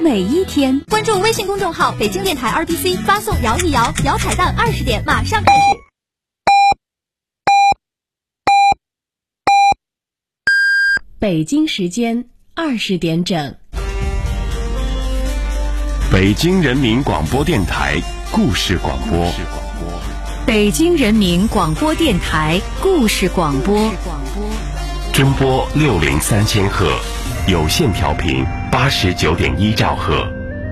每一天。 关注微信公众号北京电台 RTC， 发送摇一摇，摇彩蛋20点，马上开始。 北京时间20点整。 北京人民广播电台故事广播。 北京人民广播电台故事广播。 中波603000赫，有线调频89.1兆赫。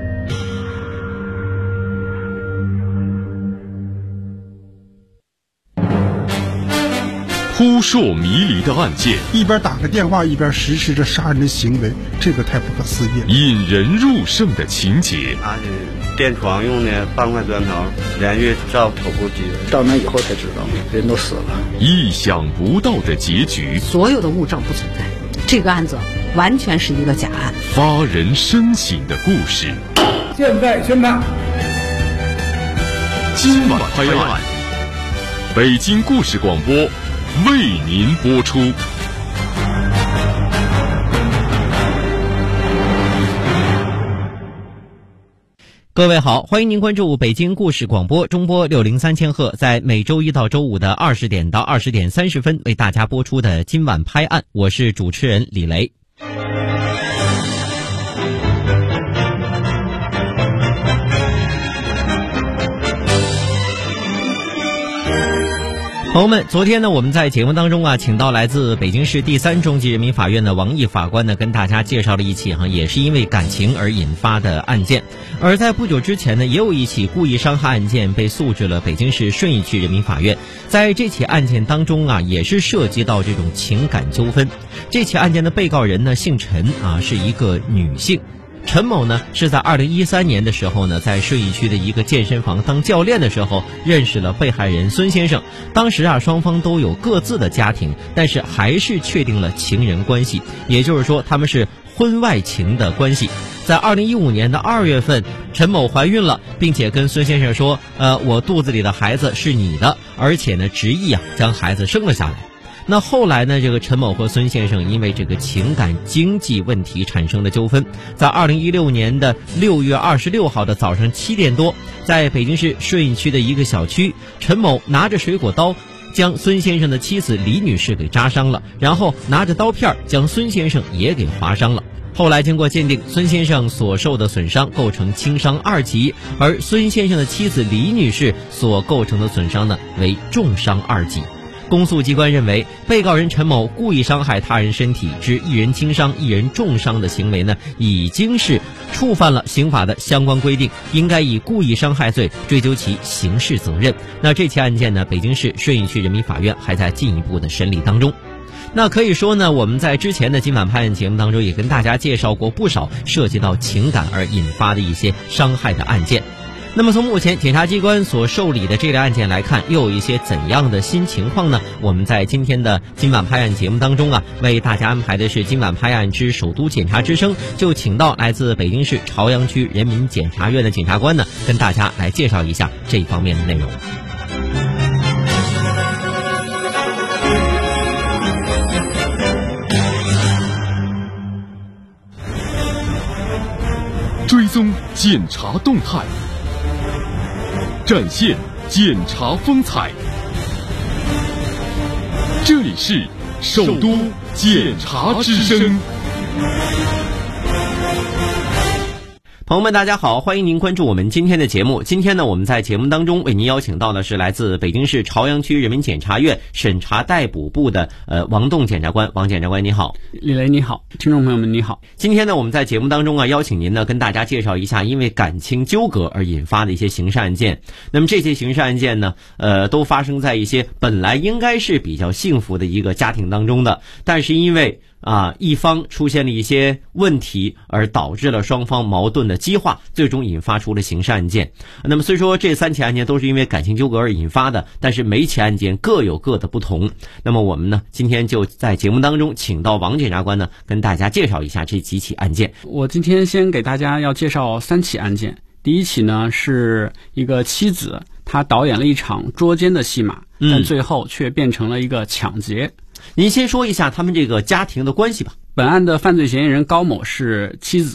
扑朔迷离的案件， 一边打个电话一边实施着杀人的行为，这个太不可思议了。 引人入胜的情节， 拿着电床用的半块砖头连续照头部击人， 到那以后才知道人都死了。 意想不到的结局， 所有的物证不存在，这个案子完全是一个假案。 发人深省的故事， 现在宣判。 今晚拍案，北京故事广播为您播出。 各位好，欢迎您关注北京故事广播中波603000赫，在每周一到周五的20点到20点30分为大家播出的今晚拍案，我是主持人李雷。朋友们，昨天呢，我们在节目当中请到来自北京市第3中级人民法院的王毅法官呢，跟大家介绍了一起也是因为感情而引发的案件。而在不久之前呢，也有一起故意伤害案件被诉至了北京市顺义区人民法院。在这起案件当中也是涉及到这种情感纠纷。这起案件的被告人呢，姓陈是一个女性。陈某呢是在2013年的时候呢，在顺义区的一个健身房当教练的时候认识了被害人孙先生。当时双方都有各自的家庭，但是还是确定了情人关系，也就是说他们是婚外情的关系。在2015年的2月份，陈某怀孕了，并且跟孙先生说我肚子里的孩子是你的，而且呢执意将孩子生了下来。那后来呢，这个陈某和孙先生因为这个情感经济问题产生了纠纷。在2016年的6月26号的早上7点多，在北京市顺义区的一个小区，陈某拿着水果刀将孙先生的妻子李女士给扎伤了，然后拿着刀片将孙先生也给划伤了。后来经过鉴定，孙先生所受的损伤构成轻伤2级，而孙先生的妻子李女士所构成的损伤呢为重伤2级。公诉机关认为，被告人陈某故意伤害他人身体致一人轻伤一人重伤的行为呢，已经是触犯了刑法的相关规定，应该以故意伤害罪追究其刑事责任。那这起案件呢，北京市顺义区人民法院还在进一步的审理当中。那可以说呢，我们在之前的今晚拍案节目当中也跟大家介绍过不少涉及到情感而引发的一些伤害的案件。那么从目前检察机关所受理的这类案件来看，又有一些怎样的新情况呢？我们在今天的今晚拍案节目当中为大家安排的是今晚拍案之首都检察之声，就请到来自北京市朝阳区人民检察院的检察官呢，跟大家来介绍一下这方面的内容。 追踪检察动态，展现检察风采。这里是首都检察之声。 朋友们大家好，欢迎您关注我们今天的节目。今天呢，我们在节目当中为您邀请到的是来自北京市朝阳区人民检察院审查逮捕部的王栋检察官。王检察官你好。 李雷你好，听众朋友们你好。 今天呢，我们在节目当中邀请您呢跟大家介绍一下因为感情纠葛而引发的一些刑事案件。那么这些刑事案件呢都发生在一些本来应该是比较幸福的一个家庭当中的，但是因为一方出现了一些问题，而导致了双方矛盾的激化，最终引发出了刑事案件。那么虽说这3起案件都是因为感情纠葛而引发的，但是每起案件各有各的不同。那么我们呢，今天就在节目当中请到王检察官呢，跟大家介绍一下这几起案件。 我今天先给大家要介绍3起案件。第一起呢，是一个妻子，她导演了一场捉奸的戏码，但最后却变成了一个抢劫。 您先说一下他们这个家庭的关系吧。 本案的犯罪嫌疑人高某是妻子，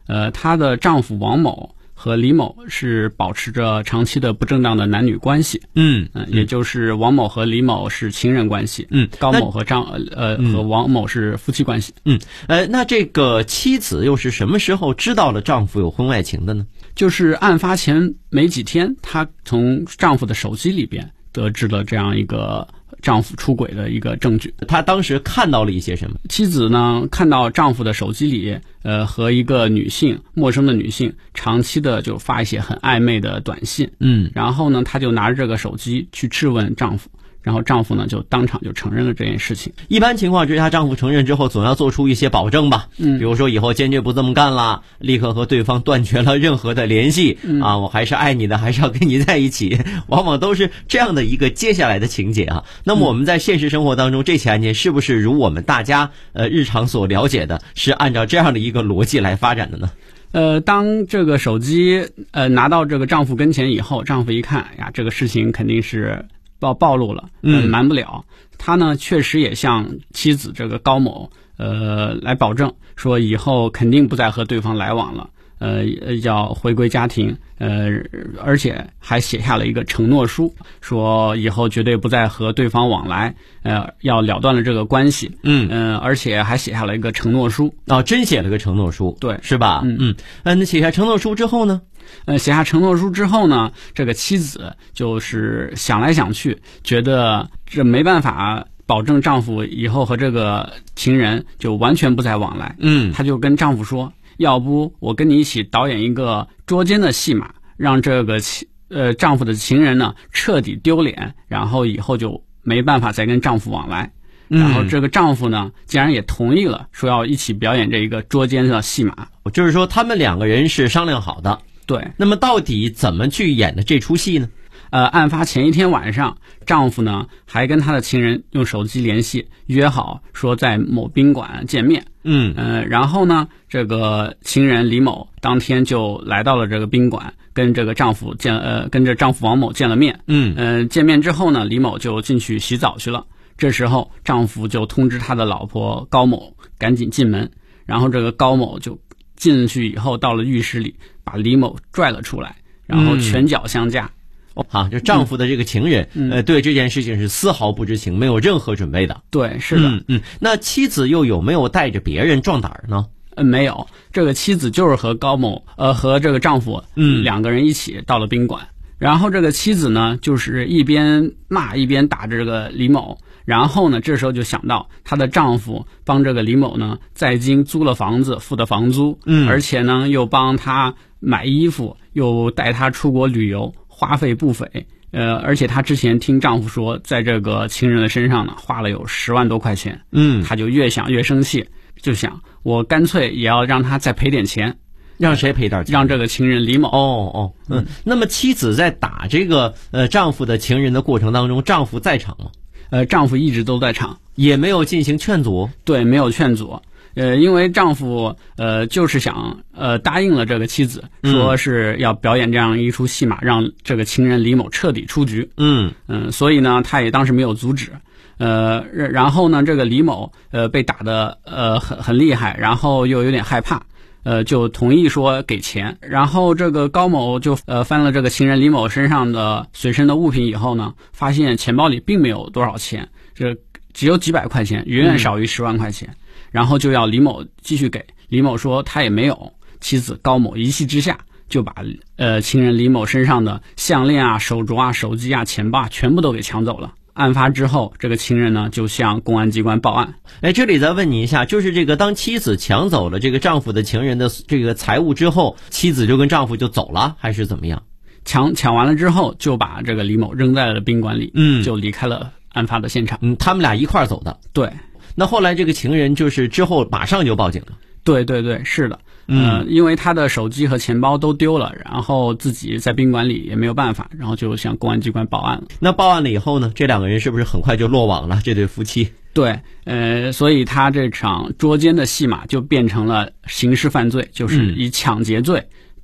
她的丈夫王某和李某是保持着长期的不正当的男女关系，也就是王某和李某是情人关系，高某和和王某是夫妻关系， 那这个妻子又是什么时候知道了丈夫有婚外情的呢？ 就是案发前没几天，她从丈夫的手机里边得知了这样一个丈夫出轨的一个证据。 她当时看到了一些什么？ 妻子呢看到丈夫的手机里和一个陌生的女性长期的就发一些很暧昧的短信，然后呢她就拿着这个手机去质问丈夫，然后丈夫呢就当场就承认了这件事情。 一般情况之下，丈夫承认之后总要做出一些保证吧，比如说以后坚决不这么干了，立刻和对方断绝了任何的联系，我还是爱你的，还是要跟你在一起，往往都是这样的一个接下来的情节啊。那么我们在现实生活当中，这起案件是不是如我们大家日常所了解的，是按照这样的一个逻辑来发展的呢？ 当这个手机拿到这个丈夫跟前以后，丈夫一看呀，这个事情肯定是暴露了，瞒不了。他呢确实也向妻子这个高某来保证说以后肯定不再和对方来往了，要回归家庭，而且还写下了一个承诺书，说以后绝对不再和对方往来，要了断了这个关系，而且还写下了一个承诺书。 真写了个承诺书， 对， 是吧？那写下承诺书之后呢？ 写下承诺书之后呢，这个妻子就是想来想去，觉得这没办法保证丈夫以后和这个情人就完全不再往来，她就跟丈夫说，要不我跟你一起导演一个捉奸的戏码，让这个丈夫的情人呢彻底丢脸，然后以后就没办法再跟丈夫往来。然后这个丈夫呢竟然也同意了，说要一起表演这一个捉奸的戏码。 就是说他们两个人是商量好的。 对。 那么到底怎么去演的这出戏呢？ 案发前一天晚上，丈夫呢还跟他的情人用手机联系，约好说在某宾馆见面。然后呢，这个情人李某当天就来到了这个宾馆，跟这丈夫王某见了面。见面之后呢，李某就进去洗澡去了。这时候丈夫就通知他的老婆高某赶紧进门，然后这个高某就进去以后到了浴室里，把李某拽了出来，然后拳脚相加。 就丈夫的这个情人，对这件事情是丝毫不知情，没有任何准备的。 对，是的。 那妻子又有没有带着别人壮胆呢？ 没有，这个妻子就是和高某和这个丈夫两个人一起到了宾馆，然后这个妻子呢就是一边骂一边打着这个李某。然后呢，这时候就想到她的丈夫帮这个李某呢在京租了房子，付的房租，而且呢又帮他买衣服，又带他出国旅游，花费不菲。而且她之前听丈夫说，在这个情人的身上呢花了有10万多块钱。她就越想越生气，就想我干脆也要让他再赔点钱。 让谁赔点钱？ 让这个情人李某。那么妻子在打这个丈夫的情人的过程当中，丈夫在场吗？ 丈夫一直都在场， 也没有进行劝阻。 对，没有劝阻。因为丈夫就是想答应了这个妻子，说是要表演这样一出戏码，让这个情人李某彻底出局。所以呢，他也当时没有阻止。然后呢，这个李某被打得很厉害，然后又有点害怕。就同意说给钱，然后这个高某就翻了这个情人李某身上的随身的物品以后呢，发现钱包里并没有多少钱，这只有几百块钱，远远少于10万块钱。然后就要李某继续给，李某说他也没有。妻子高某一气之下就把情人李某身上的项链啊、手镯啊、手机啊、钱包啊全部都给抢走了。案发之后，这个情人呢就向公安机关报案。 这里再问你一下，就是这个当妻子抢走了这个丈夫的情人的这个财物之后，妻子就跟丈夫就走了，还是怎么样？ 抢完了之后，就把这个李某扔在了宾馆里，就离开了案发的现场。 他们俩一块儿走的。 对。 那后来这个情人就是之后马上就报警了。 对对对，是的。因为他的手机和钱包都丢了，然后自己在宾馆里也没有办法，然后就向公安机关报案了。 那报案了以后呢，这两个人是不是很快就落网了？这对夫妻。 对，所以他这场捉奸的戏码就变成了刑事犯罪，就是以抢劫罪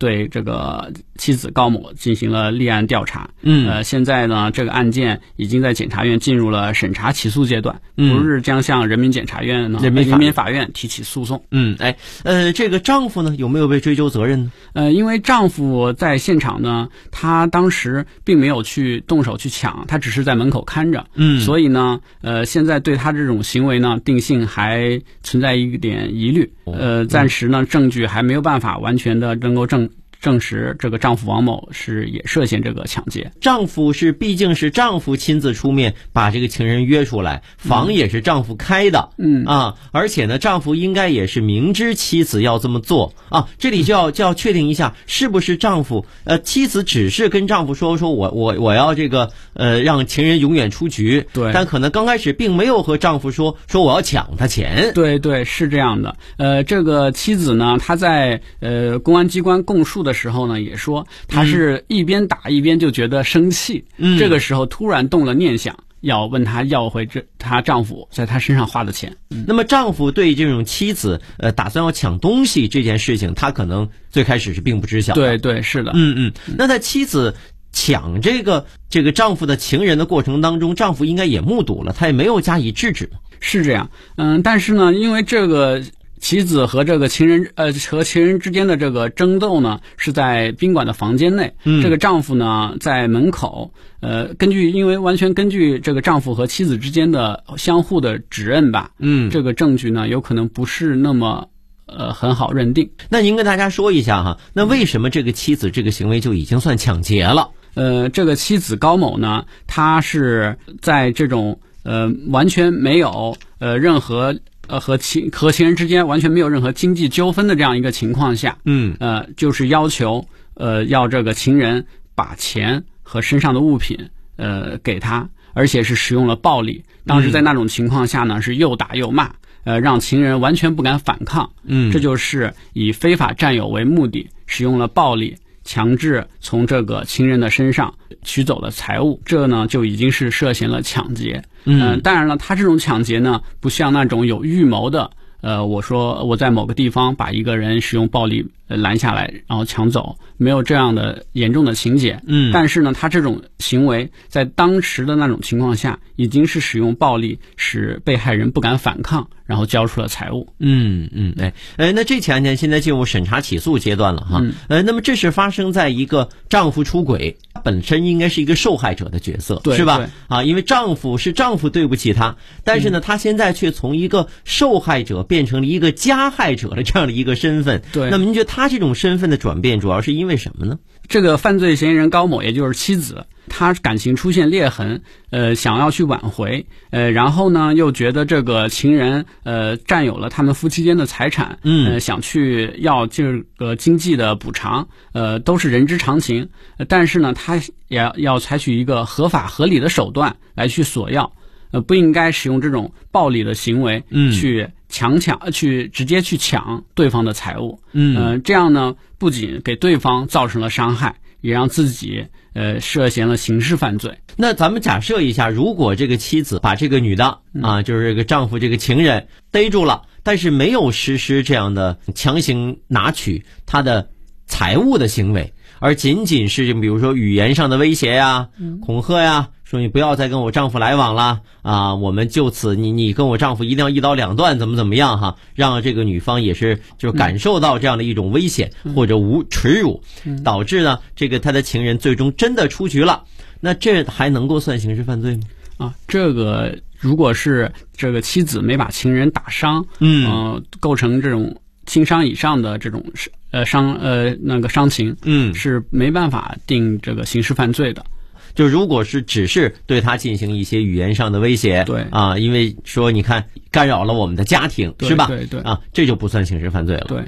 对这个妻子高某进行了立案调查。现在呢，这个案件已经在检察院进入了审查起诉阶段，不日将向人民检察院呢、人民法院提起诉讼。 这个丈夫呢有没有被追究责任呢？ 因为丈夫在现场呢，他当时并没有去动手去抢，他只是在门口看着。所以呢，现在对他这种行为呢，定性还存在一点疑虑。暂时呢，证据还没有办法完全的能够证实这个丈夫王某也涉嫌这个抢劫。 丈夫毕竟是丈夫亲自出面把这个情人约出来，房也是丈夫开的，而且呢，丈夫应该也是明知妻子要这么做啊。这里就要确定一下，是不是丈夫妻子只是跟丈夫说我要这个让情人永远出局， 对， 但可能刚开始并没有和丈夫说我要抢他钱。 对，是这样的。这个妻子呢，她在公安机关供述的时候呢，也说她是一边打一边就觉得生气，这个时候突然动了念想，要问她要回她丈夫在她身上花的钱。 那么丈夫对这种妻子打算要抢东西这件事情，他可能最开始是并不知晓的。 对，是的。 那在妻子抢这个丈夫的情人的过程当中，丈夫应该也目睹了，他也没有加以制止。 是这样。但是呢，因为这个妻子和这个情人和情人之间的这个争斗呢，是在宾馆的房间内。这个丈夫呢在门口。完全根据这个丈夫和妻子之间的相互的指认吧。这个证据呢有可能不是那么很好认定。 那您跟大家说一下哈，那为什么这个妻子这个行为就已经算抢劫了？ 这个妻子高某呢，她是在这种完全没有任何和情人之间完全没有任何经济纠纷的这样一个情况下，就是要求要这个情人把钱和身上的物品给他，而且是使用了暴力。当时在那种情况下呢，是又打又骂，让情人完全不敢反抗。这就是以非法占有为目的，使用了暴力，强制从这个情人的身上取走了财物，这呢就已经是涉嫌了抢劫。当然了，他这种抢劫呢，不像那种有预谋的，我说我在某个地方把一个人使用暴力拦下来，然后抢走，没有这样的严重的情节。但是呢，他这种行为在当时的那种情况下，已经是使用暴力，使被害人不敢反抗，然后交出了财物。 那这起案件现在进入审查起诉阶段了哈。那么这是发生在一个丈夫出轨，本身应该是一个受害者的角色，是吧？因为丈夫对不起他，但是呢，他现在却从一个受害者变成了一个加害者的这样的一个身份。那么您觉得他这种身份的转变主要是因为什么呢？ 这个犯罪嫌疑人高某，也就是妻子，她感情出现裂痕，想要去挽回，然后呢又觉得这个情人占有了他们夫妻间的财产，想去要这个经济的补偿，都是人之常情。但是呢，他也要采取一个合法合理的手段来去索要，不应该使用这种暴力的行为去直接去抢对方的财物。这样呢，不仅给对方造成了伤害，也让自己涉嫌了刑事犯罪。 那咱们假设一下，如果这个妻子把这个女的就是这个丈夫这个情人逮住了，但是没有实施这样的强行拿取他的财物的行为，而仅仅是比如说语言上的威胁呀、恐吓呀，说你不要再跟我丈夫来往了啊，我们就此你跟我丈夫一定要一刀两断，怎么样哈，让这个女方也是就感受到这样的一种危险或者耻辱，导致呢这个他的情人最终真的出局了，那这还能够算刑事犯罪吗？ 这个如果是这个妻子没把情人打伤，构成这种轻伤以上的这种伤情，是没办法定这个刑事犯罪的。 就如果是只是对他进行一些语言上的威胁， 对因为说你看干扰了我们的家庭，是吧？ 对这就不算刑事犯罪了。 对，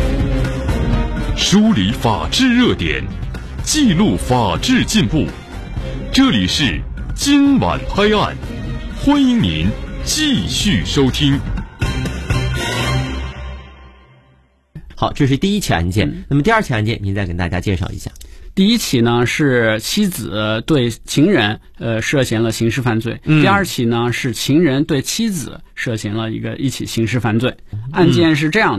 梳理法治热点，记录法治进步，这里是今晚拍案，欢迎您继续收听。 好，这是第一起案件。那么第二起案件您再跟大家介绍一下。 第一起呢是妻子对情人涉嫌了刑事犯罪，第二起呢是情人对妻子涉嫌了一起刑事犯罪。案件是这样的，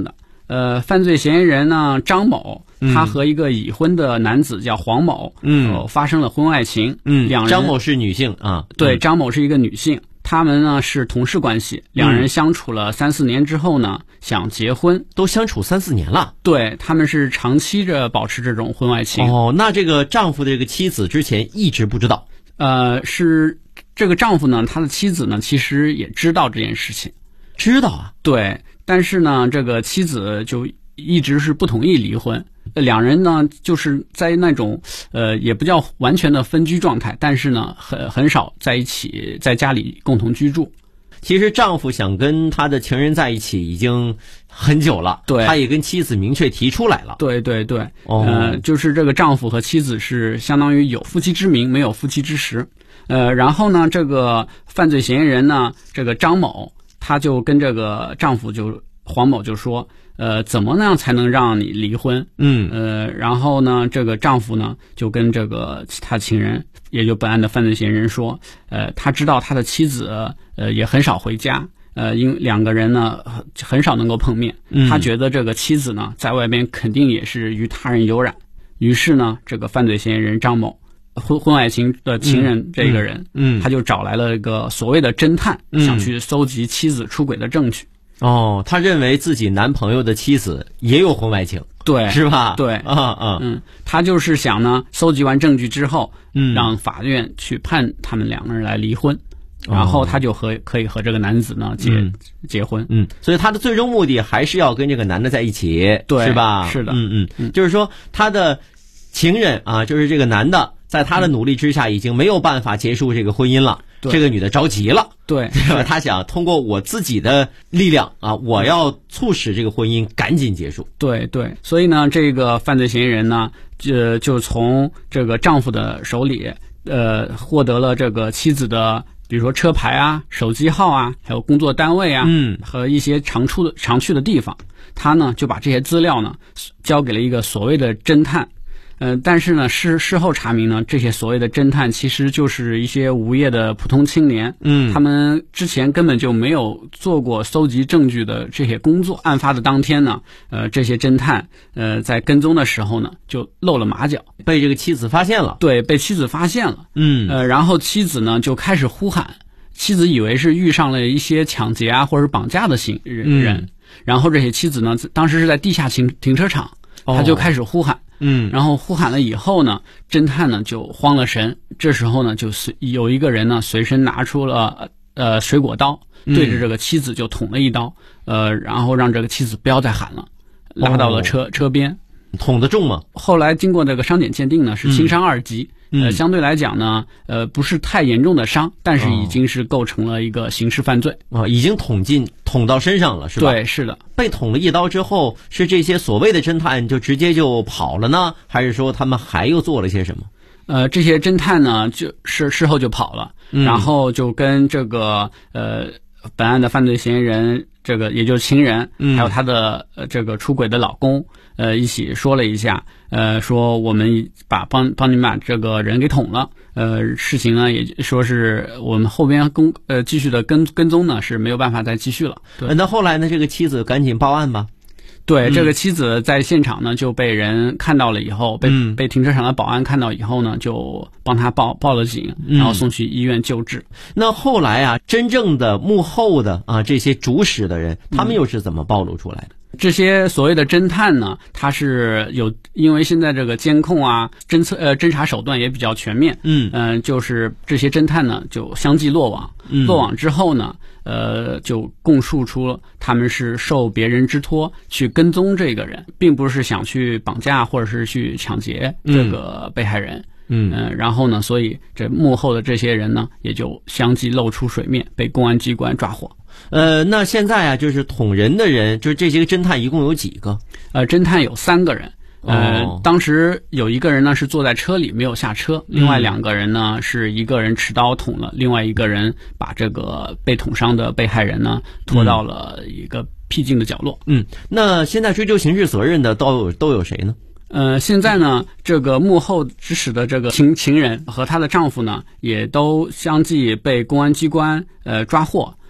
犯罪嫌疑人呢张某，他和一个已婚的男子叫黄某，发生了婚外情。两人张某是女性啊， 对，张某是一个女性。他们呢是同事关系，两人相处了3-4年之后呢，想结婚， 都相处3-4年了。 对，他们是长期着保持这种婚外情。 那这个丈夫的这个妻子之前一直不知道？ 是这个丈夫呢，他的妻子呢其实也知道这件事情。 知道啊？ 对，但是呢，这个妻子就一直是不同意离婚。两人呢就是在那种也不叫完全的分居状态，但是呢很少在一起，在家里共同居住。 其实丈夫想跟他的情人在一起已经很久了， 对， 他也跟妻子明确提出来了。 对对对，就是这个丈夫和妻子是相当于有夫妻之名，没有夫妻之实。然后呢，这个犯罪嫌疑人呢，这个张某，他就跟这个丈夫黄某就说，怎么样才能让你离婚？然后呢，这个丈夫呢就跟这个他情人，也就本案的犯罪嫌疑人说，他知道他的妻子也很少回家，因为两个人呢很少能够碰面，他觉得这个妻子呢在外边肯定也是与他人有染。于是呢，这个犯罪嫌疑人张某婚外情的情人这个人，他就找来了一个所谓的侦探，想去搜集妻子出轨的证据。 他认为自己男朋友的妻子也有婚外情， 对， 是吧？ 对，他就是想呢，搜集完证据之后，让法院去判他们两个人来离婚，然后他就可以和这个男子呢结婚。 所以他的最终目的还是要跟这个男的在一起， 对， 是吧？ 是的， 就是说他的情人啊，就是这个男的，在他的努力之下，已经没有办法结束这个婚姻了。这个女的着急了， 对吧？她想通过我自己的力量啊，我要促使这个婚姻赶紧结束。 对对，所以呢，这个犯罪嫌疑人呢，就从这个丈夫的手里，获得了这个妻子的，比如说车牌啊、手机号啊，还有工作单位啊，和一些常去的地方。他呢就把这些资料呢交给了一个所谓的侦探。但是呢，事后查明呢，这些所谓的侦探其实就是一些无业的普通青年，他们之前根本就没有做过搜集证据的这些工作。案发的当天呢，这些侦探在跟踪的时候呢，就露了马脚， 被这个妻子发现了。 对，被妻子发现了。然后妻子呢就开始呼喊，妻子以为是遇上了一些抢劫啊或者绑架的人，然后这些妻子呢，当时是在地下停车场，他就开始呼喊。然后呼喊了以后呢，侦探呢就慌了神。这时候呢，有一个人呢随身拿出了水果刀，对着这个妻子就捅了一刀，然后让这个妻子不要再喊了，拉到了车边。 捅得重吗？ 后来经过这个伤检鉴定呢，是轻伤2级。相对来讲呢，不是太严重的伤，但是已经是构成了一个刑事犯罪已经捅到身上了，是吧？ 对，是的。 被捅了一刀之后，是这些所谓的侦探就直接就跑了呢，还是说他们还又做了些什么？ 这些侦探呢，就是事后就跑了，然后就跟这个本案的犯罪嫌疑人，这个也就是情人，还有他的这个出轨的老公，一起说了一下，说我们帮你们把这个人给捅了，事情呢也说是我们后边继续的跟踪呢是没有办法再继续了。 那后来呢，这个妻子赶紧报案吧。 对，这个妻子在现场呢就被人看到了以后，被停车场的保安看到以后呢，就帮他报了警，然后送去医院救治。 那后来啊，真正的幕后的这些主使的人，他们又是怎么暴露出来的？ 这些所谓的侦探呢，他是因为现在这个监控啊、侦查手段也比较全面，就是这些侦探呢就相继落网，落网之后呢，就供述出了他们是受别人之托去跟踪这个人，并不是想去绑架或者是去抢劫这个被害人。然后呢，所以这幕后的这些人呢，也就相继露出水面，被公安机关抓获。 那现在啊，就是捅人的人，就是这些个侦探一共有几个？ 侦探有3个人。当时有一个人呢是坐在车里没有下车，另外2个人呢是一个人持刀捅了，另外一个人把这个被捅伤的被害人呢拖到了一个僻静的角落。 那现在追究刑事责任的都有谁呢？ 现在呢，这个幕后指使的这个情人和她的丈夫呢，也都相继被公安机关抓获。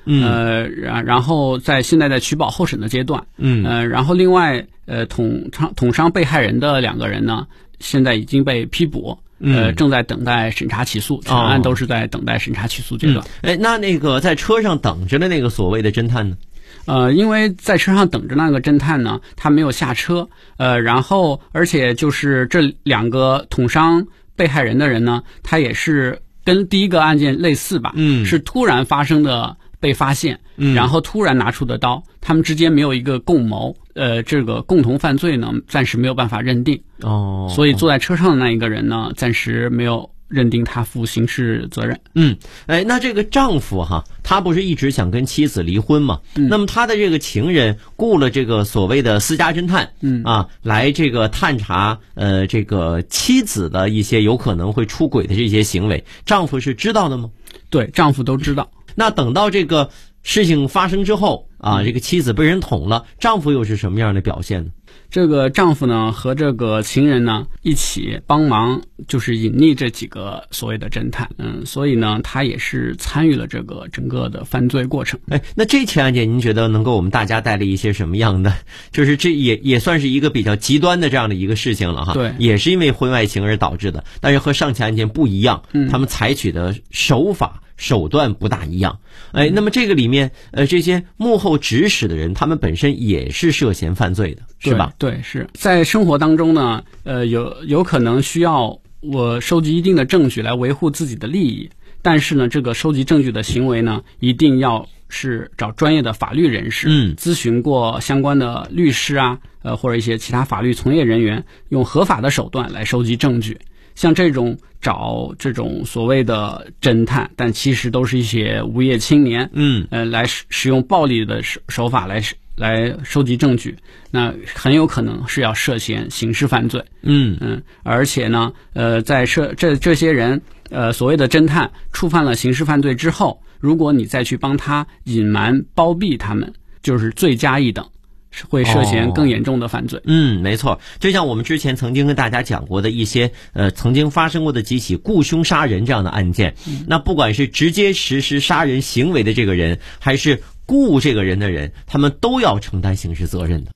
然后现在在取保候审的阶段，然后另外捅伤被害人的2个人呢，现在已经被批捕。正在等待审查起诉，全案都是在等待审查起诉阶段。 那个在车上等着的那个所谓的侦探呢？ 因为在车上等着那个侦探呢，他没有下车，然后而且就是这2个捅伤被害人的人呢，他也是跟第一个案件类似吧，是突然发生的被发现，然后突然拿出的刀，他们之间没有一个共谋，这个共同犯罪呢，暂时没有办法认定。所以坐在车上的那一个人呢，暂时没有认定他负刑事责任。 那这个丈夫哈，他不是一直想跟妻子离婚吗？那么他的这个情人雇了这个所谓的私家侦探，来这个探查这个妻子的一些有可能会出轨的这些行为，丈夫是知道的吗？ 对，丈夫都知道。 那等到这个事情发生之后这个妻子被人捅了，丈夫又是什么样的表现呢？ 这个丈夫呢和这个情人呢一起帮忙，就是隐匿这几个所谓的侦探，所以呢他也是参与了这个整个的犯罪过程。 那这起案件您觉得能够我们大家带来一些什么样的，就是这也算是一个比较极端的这样的一个事情了哈。 对， 也是因为婚外情而导致的，但是和上起案件不一样，他们采取的手段不大一样。那么这个里面这些幕后指使的人，他们本身也是涉嫌犯罪的，是吧？ 对，是在生活当中呢，有可能需要我收集一定的证据来维护自己的利益，但是呢，这个收集证据的行为呢，一定要是找专业的法律人士，咨询过相关的律师或者一些其他法律从业人员，用合法的手段来收集证据。像找这种所谓的侦探，但其实都是一些无业青年，来使用暴力的手法来收集证据，那很有可能是要涉嫌刑事犯罪。而且呢，在这些人所谓的侦探触犯了刑事犯罪之后，如果你再去帮他隐瞒包庇他们，就是罪加一等，会涉嫌更严重的犯罪。 没错，就像我们之前曾经跟大家讲过的一些曾经发生过的几起雇凶杀人这样的案件，那不管是直接实施杀人行为的这个人，还是雇这个人的人，他们都要承担刑事责任的。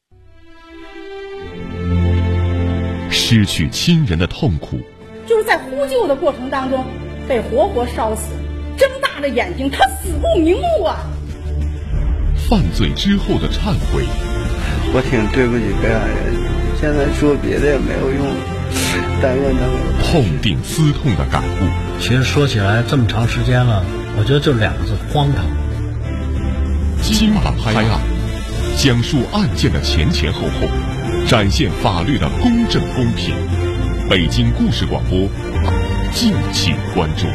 失去亲人的痛苦， 就是在呼救的过程当中被活活烧死，睁大着眼睛，他死不瞑目啊！ 犯罪之后的忏悔， 我挺对不起被害人，现在说别的也没有用，但愿他们痛定思痛的感悟。 其实说起来这么长时间了，我觉得就2个字：荒唐。 今晚拍案，讲述案件的前前后后，展现法律的公正公平。北京故事广播，敬请关注。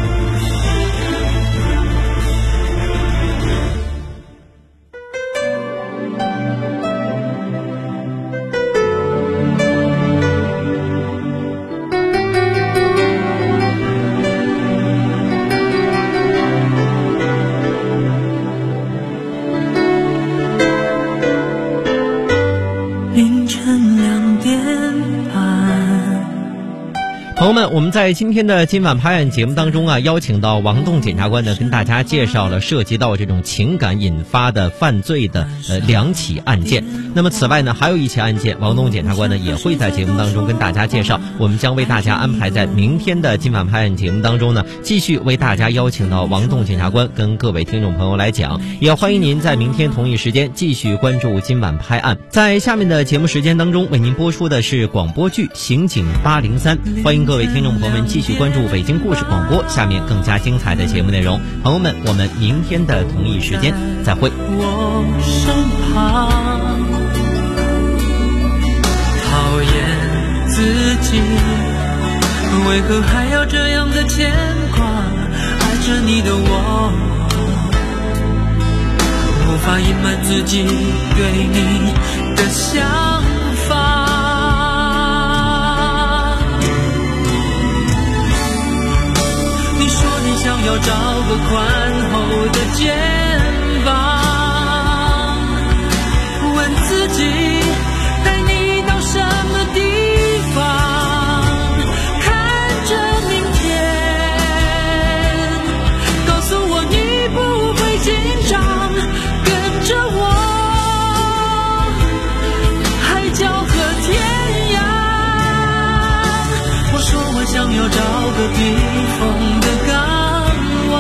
朋友们，我们在今天的今晚拍案节目当中邀请到王栋检察官呢，跟大家介绍了涉及到这种情感引发的犯罪的2起案件。那么此外呢，还有一起案件，王栋检察官呢也会在节目当中跟大家介绍。我们将为大家安排在明天的今晚拍案节目当中呢，继续为大家邀请到王栋检察官跟各位听众朋友来讲。也欢迎您在明天同一时间继续关注今晚拍案。在下面的节目时间当中，为您播出的是广播剧《刑警803》，欢迎各位听众朋友们继续关注北京故事广播，下面更加精彩的节目内容。朋友们，我们明天的同一时间再会。 我身旁讨厌自己，为何还要这样的牵挂？爱着你的我，无法隐瞒自己对你的想法。你说你想要找个宽厚的肩膀，问自己带你到什么地方，看着明天，告诉我你不会坚持。 避风的港湾。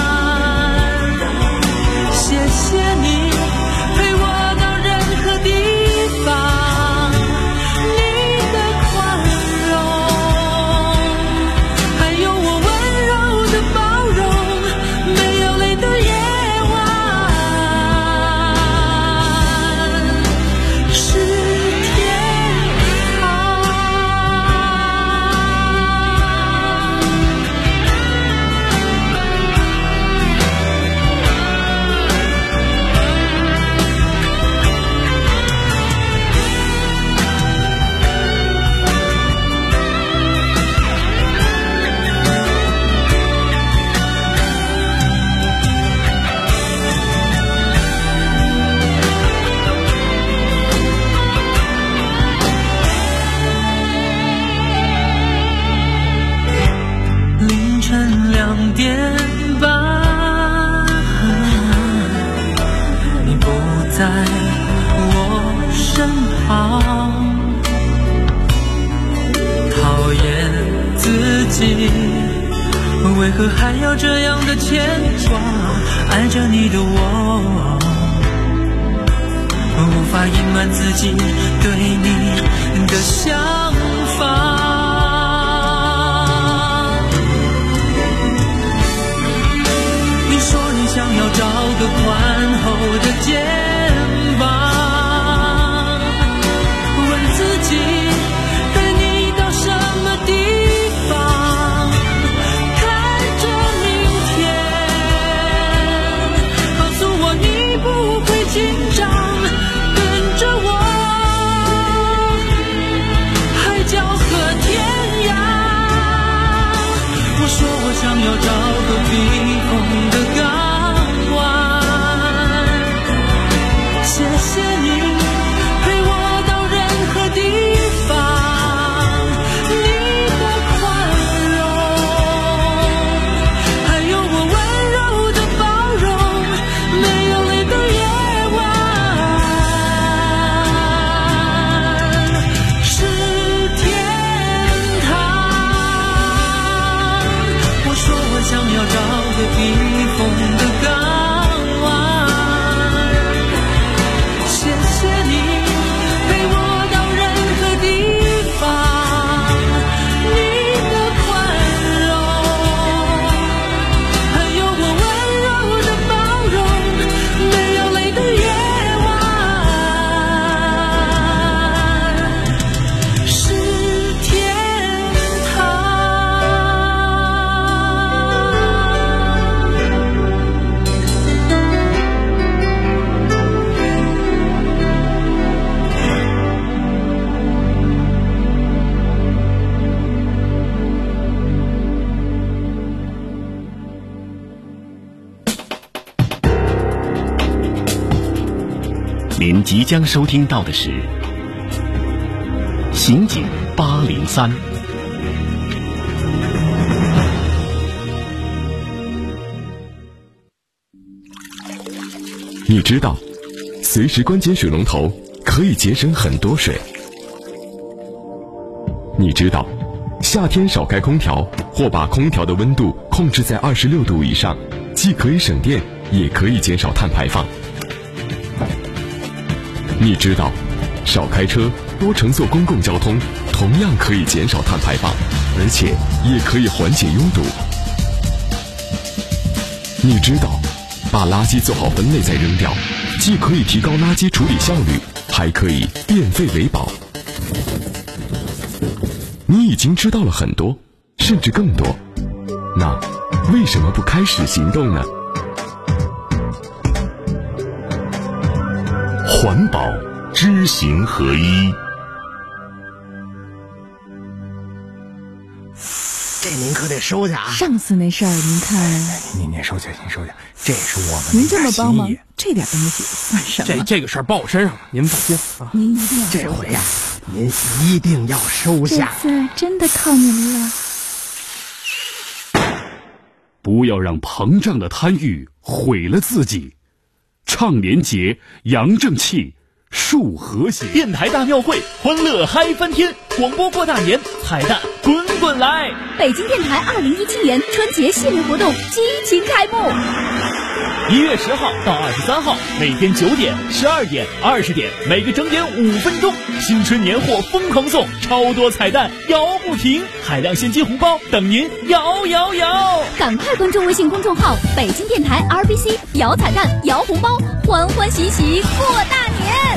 谢谢你陪我到任何地方，你的宽容，还有我温柔的包容，没有泪的夜晚，是天堂。凌晨2点半，你不在我身旁，讨厌自己为何还要这样的牵挂，爱着你的我无法隐瞒自己对你的想法。你说你想要找个宽厚的肩膀，问自己带你到什么地方，看着明天，告诉我你不会紧张，跟着我海角和天涯。我说我想要找个避风的港湾，谢谢你陪我到任何地方，你的宽容，还有我温柔的包容，没有泪的夜晚，是天堂。我说我想要找个避风的港湾，谢谢你陪我到任何地方，你的宽容，还有我温柔的包容，没有泪的夜晚，是天堂。 您即将收听到的是《刑警803》。你知道，随时关紧水龙头可以节省很多水。你知道，夏天少开空调或把空调的温度控制在26度以上，既可以省电，也可以减少碳排放。你知道，少开车，多乘坐公共交通，同样可以减少碳排放，而且也可以缓解拥堵。你知道，把垃圾做好分类再扔掉，既可以提高垃圾处理效率，还可以变废为宝。你已经知道了很多，甚至更多，那为什么不开始行动呢？环保知行合一。 这您可得收下啊！ 上次那事儿您看， 您收下，您收下，这是我们您这么帮忙，这点东西算什么？ 这个事儿报我身上了，您放心啊！ 您一定要这回呀，您一定要收下。 这次真的靠您了。 不要让膨胀的贪欲毁了自己。倡廉洁、扬正气， 树和谐。 电台大庙会，欢乐嗨翻天，广播过大年，彩蛋滚滚来。 北京电台2017年春节系列活动激情开幕。 1月10号到23号，每天9点、12点、20点，每个整点5分钟，新春年货疯狂送，超多彩蛋摇不停，海量现金红包等您摇摇摇！ 赶快关注微信公众号北京电台 RBC， 摇彩蛋摇红包，欢欢喜喜过大年。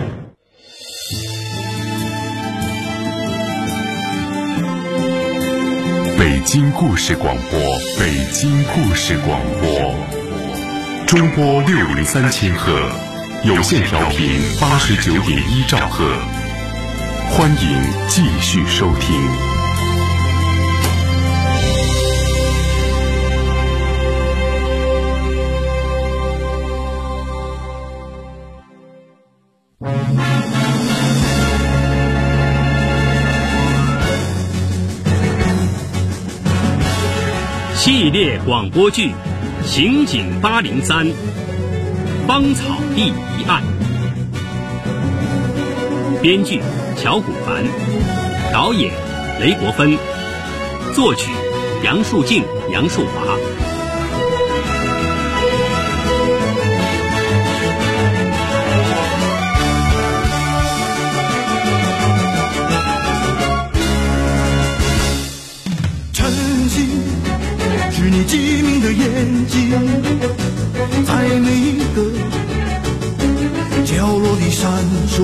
北京故事广播，北京故事广播，中波603千赫，有线调频89.1兆赫，欢迎继续收听。 系列广播剧《刑警803》芳草地一案，编剧乔古凡，导演雷国芬，作曲杨树静、杨树华。 是你机敏的眼睛，在每一个角落里闪烁。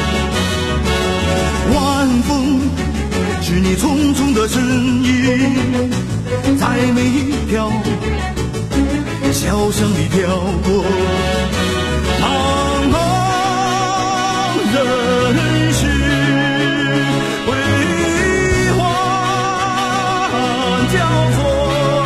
晚风是你匆匆的身影，在每一条小巷里飘过。茫茫人世辉煌交错。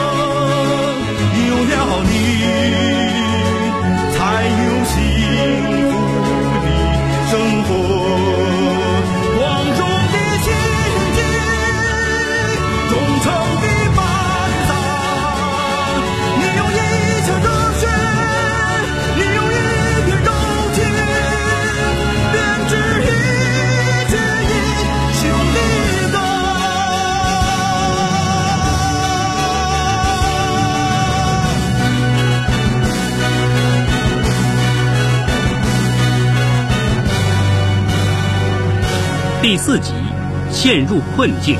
第4集，陷入困境。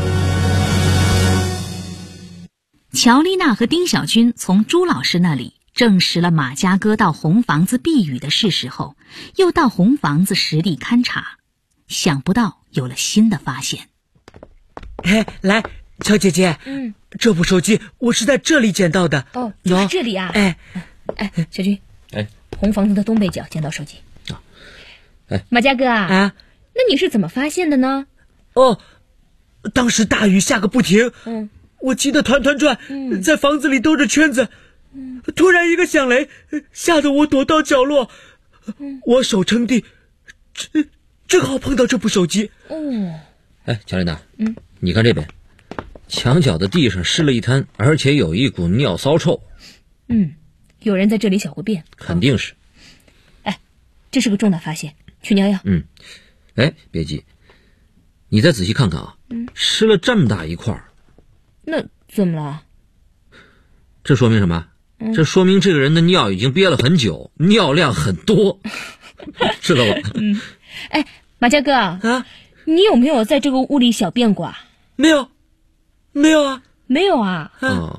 乔丽娜和丁小军从朱老师那里证实了马家哥到红房子避雨的事实后，又到红房子实地勘察，想不到有了新的发现。 来，乔姐姐，这部手机我是在这里捡到的。 哦，就是这里啊。小军，红房子的东北角捡到手机。马家哥啊。那你是怎么发现的呢？ 当时大雨下个不停，我急得团团转，在房子里兜着圈子，突然一个响雷，吓得我躲到角落，我手撑地，正好碰到这部手机。 乔丽娜，你看这边，墙角的地上湿了一滩，而且有一股尿骚臭。 有人在这里小过便， 肯定是。 这是个重大发现，去尿药。 别急，你再仔细看看啊，湿了这么大一块。 那怎么了？ 这说明什么？这说明这个人的尿已经憋了很久，尿量很多，知道吧？ 马家哥啊，你有没有在这个屋里小便过啊？ 没有啊。 没有啊？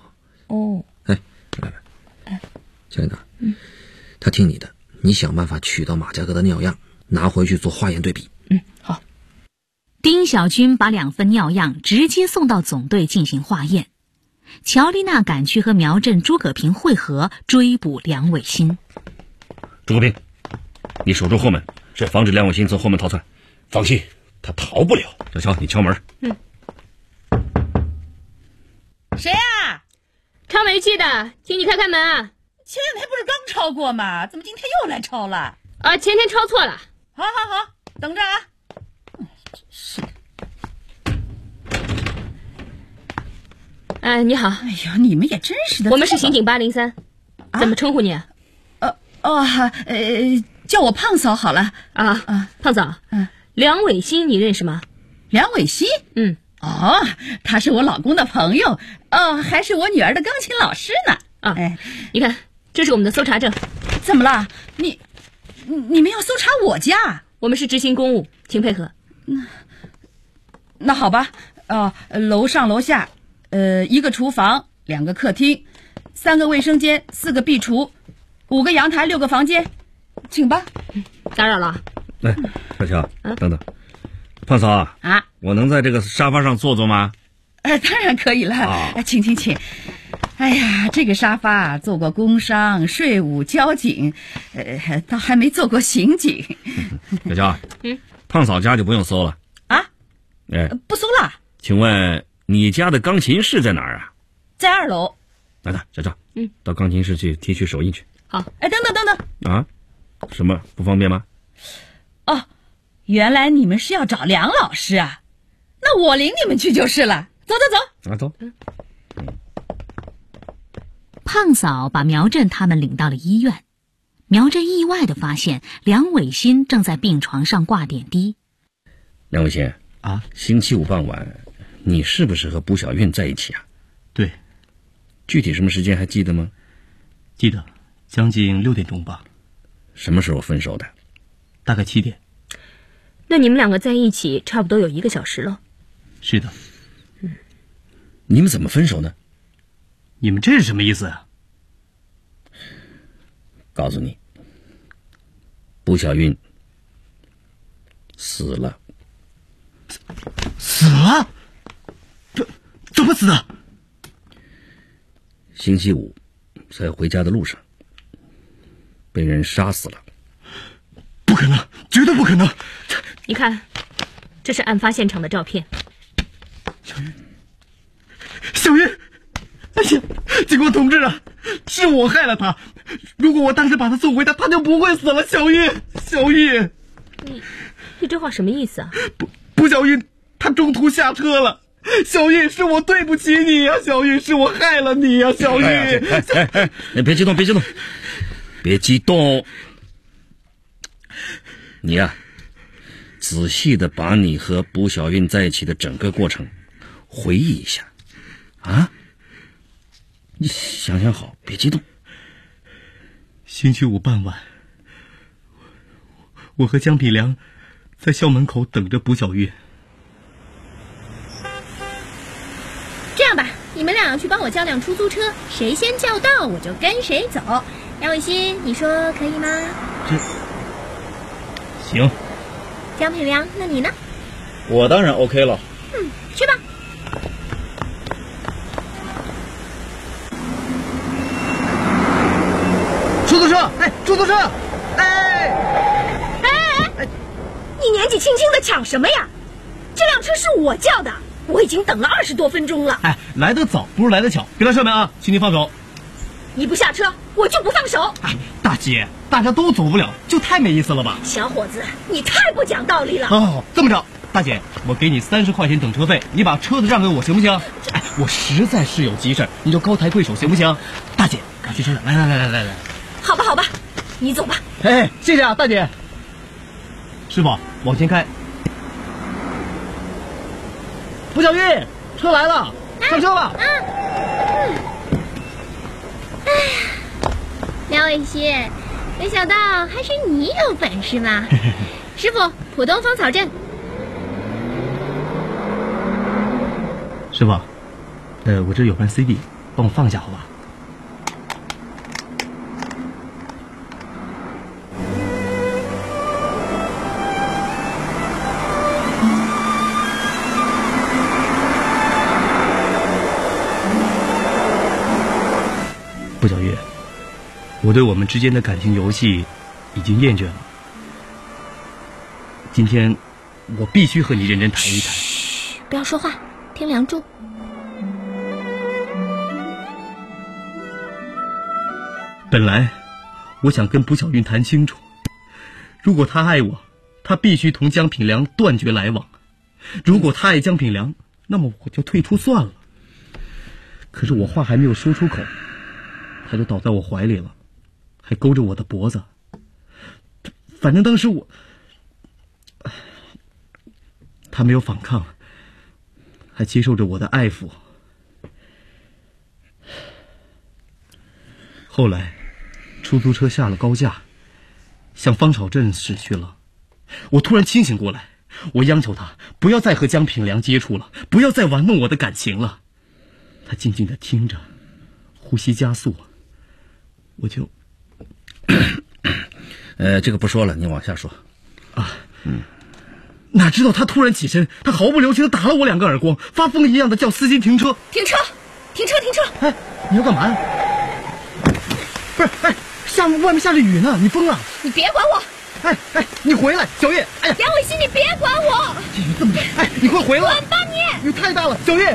来，乔丽娜，他听你的，你想办法取到马家哥的尿样，拿回去做化验对比。 好。 丁小军把2份尿样直接送到总队进行化验。乔丽娜赶去和苗振、诸葛平会合，追捕梁伟新。 诸葛平，你守住后门，防止梁伟新从后门逃窜。 放心，他逃不了。 小乔，你敲门。 谁啊？ 抄煤气的，请你开门啊。 前两天不是刚抄过吗？怎么今天又来抄了？ 前天抄错了。 好，等着啊。是的。你好。 哎呀，你们也真是的。 我们是刑警803，怎么称呼你啊？ 叫我胖嫂好了。 胖嫂，梁伟新你认识吗？ 梁伟新？他是我老公的朋友，还是我女儿的钢琴老师呢。 你看，这是我们的搜查证。 怎么了？你们要搜查我家？ 我们是执行公务，请配合。 那好吧，楼上楼下，一个厨房，2个客厅，3个卫生间，4个壁橱，5个阳台，6个房间，请吧。 打扰了。 来，小乔，等等，胖嫂啊，我能在这个沙发上坐坐吗？ 当然可以了，请。哎呀，这个沙发做过工商、税务、交警，倒还没做过刑警。 小乔，胖嫂家就不用搜了啊？不搜了。 请问你家的钢琴室在哪儿啊？ 在2楼。 来，小赵，到钢琴室去提取手印去。 好。 等等。 啊？什么不方便吗？ 原来你们是要找梁老师啊？那我领你们去就是了。走。 走。 胖嫂把苗振他们领到了医院。苗振意外地发现梁伟新正在病床上挂点滴。 梁伟新啊，星期5傍晚，你是不是和卜小韵在一起啊？ 对。 具体什么时间还记得吗？ 记得，将近6点钟吧。 什么时候分手的？ 大概7点。 那你们2个在一起差不多有1个小时了。 是的。 你们怎么分手呢？ 你们这是什么意思啊？ 告诉你，卜小韵死了。 死了？怎么死的？ 星期5在回家的路上被人杀死了。 不可能，绝对不可能！ 你看，这是案发现场的照片。 小云，哎呀，警官同志啊，是我害了他。如果我当时把他送回他就不会死了。小玉， 你这话什么意思啊？ 卜小玉他中途下车了。小玉，是我对不起你呀，小玉，是我害了你呀，小玉。 别激动，别激动。你呀，仔细的把你和卜小韵在一起的整个过程回忆一下啊！你想想好，别激动。 星期5傍晚，我和江品良在校门口等着卜小韵。 这样吧，你们俩去帮我叫辆出租车，谁先叫到我就跟谁走。梁伟新，你说可以吗？ 行。 江品良，那你呢？ 我当然 OK 了。 去吧。 出租车！ 你年纪轻轻的抢什么呀？这辆车是我叫的，我已经等了20多分钟了。 来得早不如来得巧，别来摔门啊，请你放手。 你不下车，我就不放手。 大姐，大家都走不了，就太没意思了吧？ 小伙子，你太不讲道理了。 这么着，大姐，我给你30块钱等车费，你把车子让给我行不行？我实在是有急事，你就高抬贵手行不行？大姐，快去车上，来。 好吧，你走吧。 谢谢啊，大姐。师傅，往前开。卜小玉，车来了，上车吧。 梁伟新，没想到还是你有本事嘛。师傅，浦东芳草镇。 师傅，我这有盘 CD， 帮我放一下好吧？卜小月，我对我们之间的感情游戏已经厌倦了。今天我必须和你认真谈一谈。 不要说话，听梁祝。 本来我想跟卜小韵谈清楚，如果他爱我，他必须同江品良断绝来往；如果他爱江品良，那么我就退出算了。可是我话还没有说出口，他就倒在我怀里了，还勾着我的脖子。 反正当时他没有反抗，还接受着我的爱抚。后来出租车下了高架，向芳草镇驶去了。我突然清醒过来，我央求他不要再和江品良接触了，不要再玩弄我的感情了。他静静地听着，呼吸加速。我就这个不说了，你往下说。 哪知道他突然起身，他毫不留情地打了我2个耳光，发疯一样的叫司机停车。 停车！停车！停车！ 哎，你要干嘛呀？不是，外面下着雨呢，你疯了？ 你别管我！ 你回来，小月！哎呀， 梁伟新，你别管我！ 这雨这么大，你快回来！ 滚吧你！ 雨太大了，小月！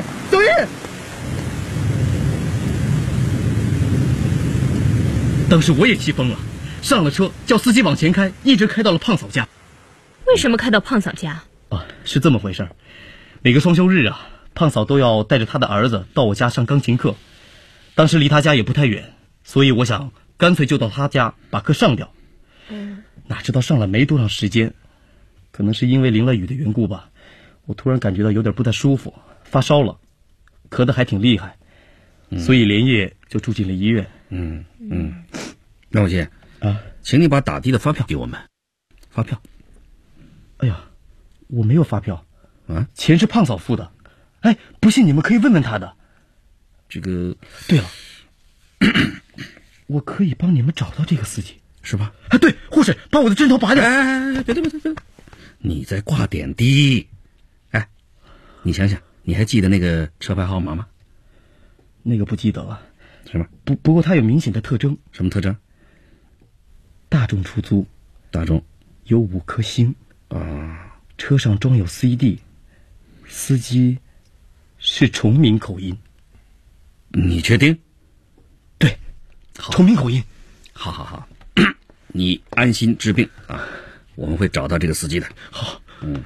当时我也气疯了，上了车，叫司机往前开，一直开到了胖嫂家。 为什么开到胖嫂家？ 是这么回事。每个双休日啊，胖嫂都要带着她的儿子到我家上钢琴课。当时离她家也不太远，所以我想干脆就到她家把课上掉。哪知道上了没多长时间，可能是因为淋了雨的缘故吧，我突然感觉到有点不太舒服，发烧了，咳得还挺厉害，所以连夜就住进了医院。 梁伟新请你把打的的发票给我们。发票？ 哎呀，我没有发票钱是胖嫂付的。不信你们可以问问她的。 这个， 对了，我可以帮你们找到这个司机， 是吧？ 对，护士，把我的针头拔掉。 别，你在挂点滴。你想想，你还记得那个车牌号码吗？ 那个不记得了。 是吗？ 不过它有明显的特征。 什么特征？ 大众出租。 大众有5颗星车上装有 CD， 司机是崇明口音。 你确定？ 对，崇明口音。 好，你安心治病我们会找到这个司机的。 好。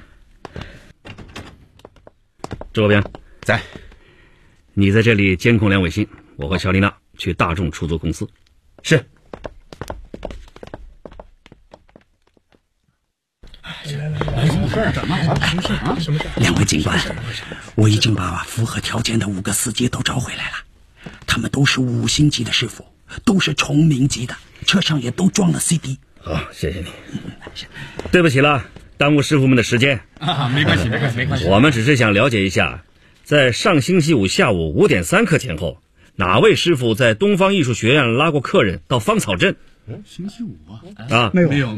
周边在。 你在这里监控梁伟新，我和肖丽娜去大众出租公司。 是。 什么事？两位警官，我已经把符合条件的5个司机都找回来了，他们都是5星级的师傅，都是崇明级的，车上也都装了 CD。 好，谢谢你。对不起了，耽误师傅们的时间。 没关系。 我们只是想了解一下，在上星期五下午5点3刻前后，哪位师傅在东方艺术学院拉过客人到芳草镇？ 星期五没有。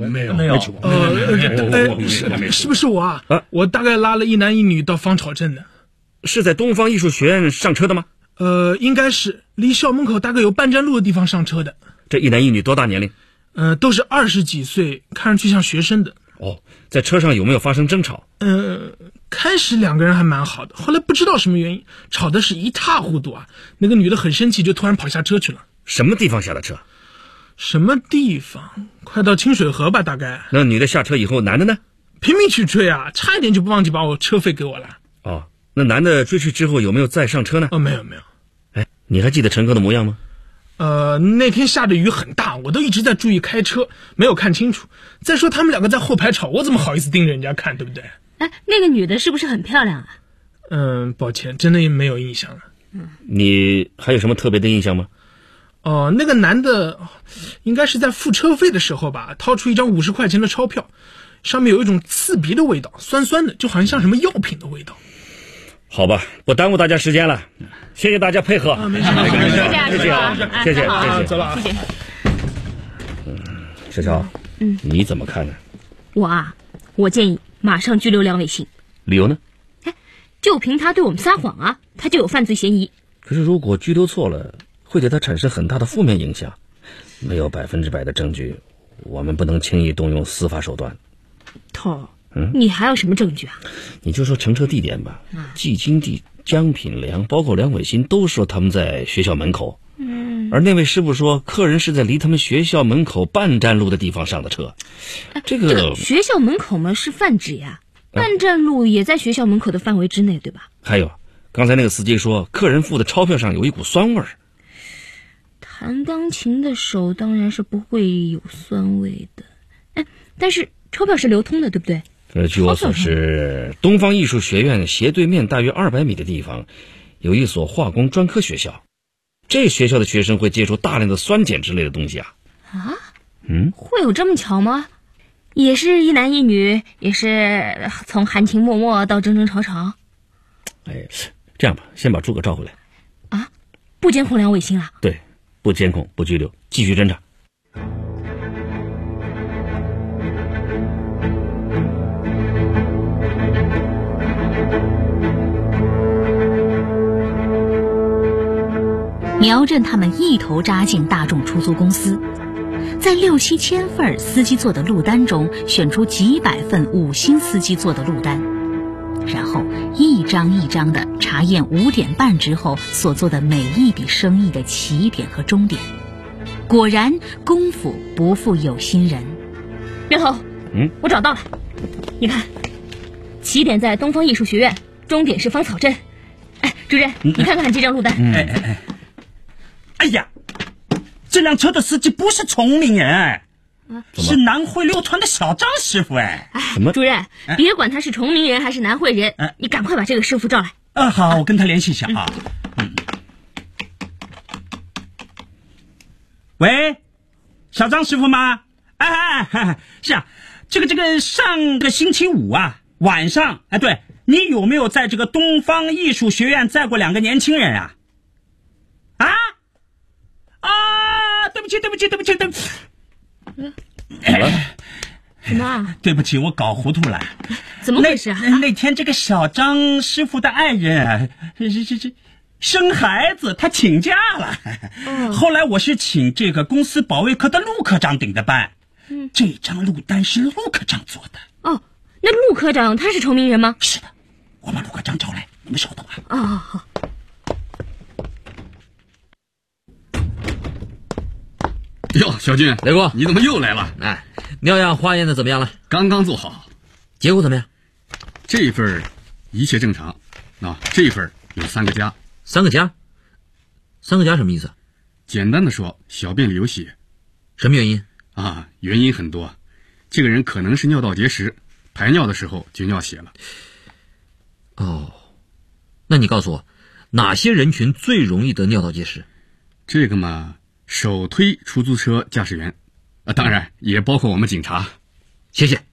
是不是我啊？我大概拉了1男1女到芳草镇的。 是在东方艺术学院上车的吗？ 应该是离校门口大概有半站路的地方上车的。 这1男1女多大年龄？ 都是20几岁，看上去像学生的。 在车上有没有发生争吵？ 开始2个人还蛮好的，后来不知道什么原因，吵得是一塌糊涂啊。那个女的很生气，就突然跑下车去了。 什么地方下的车？ 什么地方？快到清水河吧，大概。 那女的下车以后，男的呢？ 拼命去追啊，差一点就不忘记把我车费给我了。 那男的追去之后有没有再上车呢？ 没有。 你还记得乘客的模样吗？ 那天下着雨很大，我都一直在注意开车，没有看清楚。再说他们2个在后排吵，我怎么好意思盯着人家看，对不对？ 那个女的是不是很漂亮啊？ 抱歉，真的没有印象了。 你还有什么特别的印象吗？ 那个男的应该是在付车费的时候吧，掏出一张50块钱的钞票，上面有一种刺鼻的味道，酸酸的，就好像像什么药品的味道。 好吧，不耽误大家时间了，谢谢大家配合。 没事， 谢谢， 走了。 谢谢。 小乔，你怎么看呢？ 我建议马上拘留梁伟新。 理由呢？ 就凭他对我们撒谎啊，他就有犯罪嫌疑。 可是如果拘留错了，会对他产生很大的负面影响。没有100%的证据，我们不能轻易动用司法手段。 你还有什么证据啊？ 你就说乘车地点吧，季金娣、江品良，包括梁伟新都说他们在学校门口。而那位师傅说，客人是在离他们学校门口半站路的地方上的车。这个学校门口嘛是泛指呀，半站路也在学校门口的范围之内，对吧？ 还有，刚才那个司机说，客人付的钞票上有一股酸味儿。弹钢琴的手当然是不会有酸味的。 但是钞票是流通的，对不对？ 据我所知，东方艺术学院斜对面大约200米的地方，有一所化工专科学校。这学校的学生会接触大量的酸碱之类的东西啊。 啊？会有这么巧吗？也是一男一女，也是从含情脉脉到争争吵吵。 这样吧，先把诸葛召回来。 啊？不监控梁伟新了？ 对，不监控，不拘留，继续侦查。 苗振他们一头扎进大众出租公司，在6、7千份司机做的路单中选出几百份5星司机做的路单，然后一张一张地查验5点半之后所做的每一笔生意的起点和终点。果然功夫不负有心人。 刘头，我找到了，你看，起点在东方艺术学院，终点是芳草镇。主任，你看看这张路单。 哎呀，这辆车的司机不是崇明人，是南汇六团的小张师傅。 什么？ 主任，别管他是崇明人还是南汇人，你赶快把这个师傅叫来。 好，我跟他联系一下啊。喂，小张师傅吗？是啊，这个上个星期五啊晚上，对，你有没有在这个东方艺术学院载过2个年轻人啊？对不起。 什么啊？ 对不起，我搞糊涂了。 怎么回事啊？ 那天这个小张师傅的爱人生孩子，他请假了。后来我是请这个公司保卫科的陆科长顶的班。这张路单是陆科长做的。 哦，那陆科长他是崇明人吗？ 是的，我把陆科长找来，你们稍等啊。 好。 哟，小军， 雷哥， 你怎么又来了？ 尿样化验的怎么样了？ 刚刚做好， 结果怎么样？ 这份一切正常，这份有3个加。 3个加？3个加什么意思？ 简单的说，小便里有血。 什么原因？ 原因很多，这个人可能是尿道结石，排尿的时候就尿血了。 那你告诉我，哪些人群最容易得尿道结石？ 这个嘛，手推出租车驾驶员，当然也包括我们警察。 谢谢。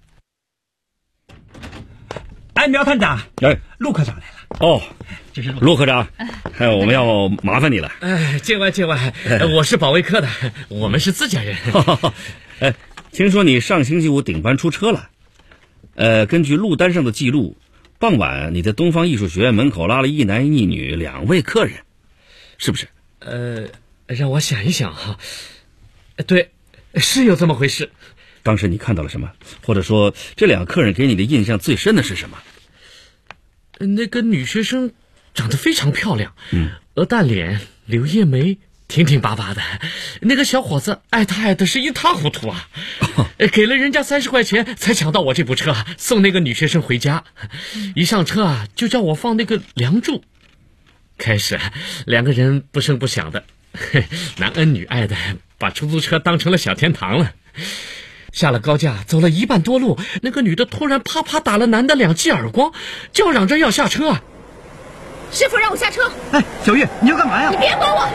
苗探长，陆科长来了。 这是陆科长，我们要麻烦你了。 见外，我是保卫科的，我们是自家人。 听说你上星期五顶班出车了。根据路单上的记录，傍晚你在东方艺术学院门口拉了一男一女2位客人，是不是？ 让我想一想哈。对，是有这么回事。 当时你看到了什么？或者说这2个客人给你的印象最深的是什么？ 那个女学生长得非常漂亮，鹅蛋脸，柳叶眉，挺挺巴巴的。那个小伙子爱她爱的是一塌糊涂啊，给了人家30块钱才抢到我这部车，送那个女学生回家。一上车就叫我放那个梁祝。开始2个人不声不响的，男恩女爱的，把出租车当成了小天堂了。下了高架，走了1半多路，那个女的突然啪啪打了男的2记耳光，叫嚷着要下车。 师傅让我下车。 小月，你要干嘛呀？ 你别管我。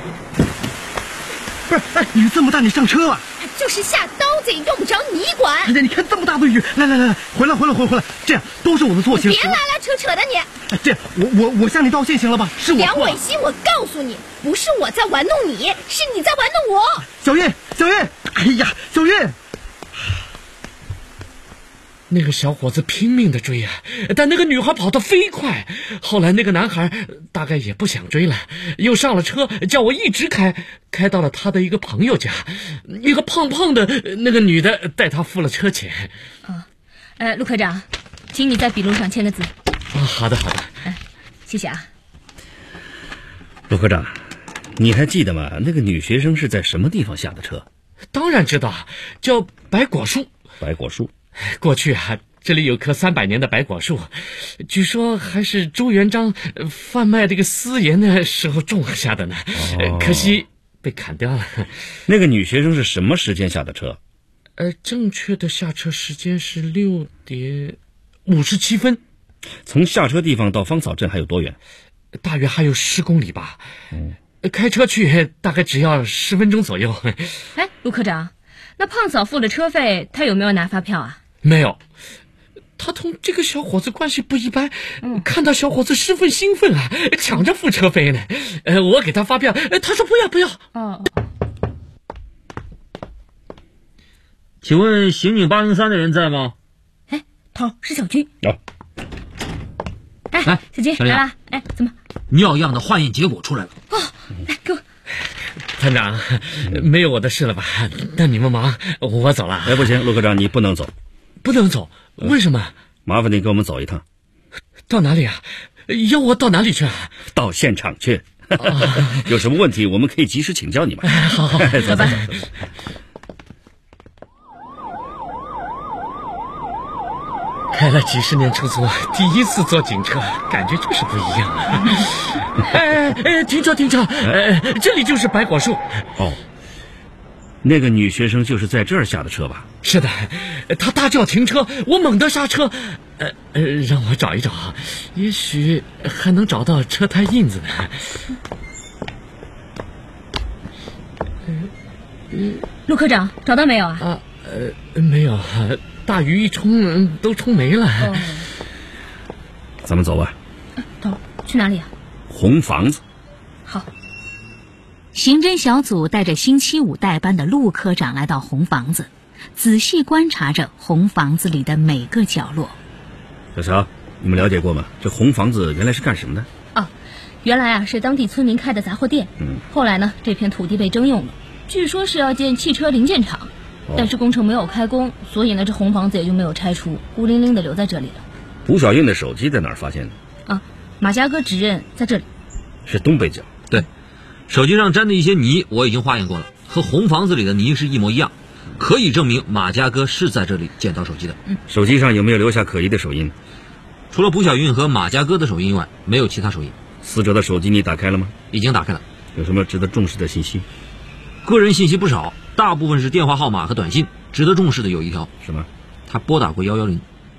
不是，雨这么大，你上车啊？ 就是下刀子也用不着你管。 你看这么大的雨，来，回来，这样都是我的错，行。 别拉拉扯扯的你。 这样，我向你道歉行了吧？是我错了。 梁伟新，我告诉你，不是我在玩弄你，是你在玩弄我。 小月，哎呀，小月。 那个小伙子拼命的追但那个女孩跑得飞快。后来那个男孩大概也不想追了，又上了车，叫我一直开到了他的一个朋友家。一个胖胖的那个女的带他付了车钱。 陆科长，请你在笔录上签个字。 好的。 谢谢啊。 陆科长，你还记得吗？那个女学生是在什么地方下的车？ 当然知道，叫白果树。 白果树。 过去这里有棵300年的白果树，据说还是朱元璋贩卖这个私盐的时候种下的呢。可惜被砍掉了。 那个女学生是什么时间下的车？ 正确的下车时间是6点57分。 从下车地方到芳草镇还有多远？ 大约还有10公里吧。开车去大概只要10分钟左右。 哎，陆科长，那胖嫂付了车费，他有没有拿发票啊？ 没有，他同这个小伙子关系不一般，看到小伙子十分兴奋啊，抢着付车费呢。我给他发票，他说不要。 请问刑警803的人在吗？ 哎，头是小军。 有。 哎，小军来了。哎，怎么？ 尿样的化验结果出来了。 来给我。 团长，没有我的事了吧？那你们忙，我走了。 不行，陆科长，你不能走。 不能走？为什么？ 麻烦你跟我们走一趟。 到哪里啊？要我到哪里去啊？ 到现场去。有什么问题我们可以及时请教你们。 好， 走吧。 开了几十年出租，第一次坐警车，感觉就是不一样啊！停车！这里就是百果树。 哦，那个女学生就是在这儿下的车吧？ 是的，她大叫停车，我猛地刹车。让我找一找，也许还能找到车胎印子呢。陆科长，找到没有啊？ 没有。大雨一冲都冲没了。 咱们走吧。 头，去哪里啊？ 红房子。 好。 刑侦小组带着星期5代班的陆科长来到红房子，仔细观察着红房子里的每个角落。 小乔，你们了解过吗？这红房子原来是干什么的？ 原来啊是当地村民开的杂货店。后来呢，这片土地被征用了，据说是要建汽车零件厂。但是工程没有开工，所以呢，这红房子也就没有拆除，孤零零的留在这里了。 胡小运的手机在哪儿发现的？ 马家哥指认在这里。 是东北角。 对，手机上沾的一些泥我已经化验过了，和红房子里的泥是一模一样，可以证明马家哥是在这里捡到手机的。 手机上有没有留下可疑的手印？ 除了卜小运和马家哥的手印以外，没有其他手印。 死者的手机你打开了吗？ 已经打开了。 有什么值得重视的信息？ 个人信息不少，大部分是电话号码和短信。值得重视的有一条。 什么？ 他拨打过110。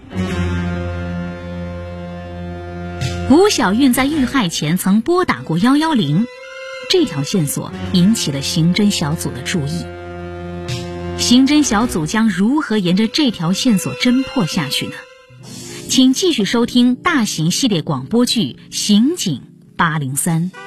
卜小运在遇害前曾拨打过110，这条线索引起了刑侦小组的注意。刑侦小组将如何沿着这条线索侦破下去呢？请继续收听大型系列广播剧《刑警803》。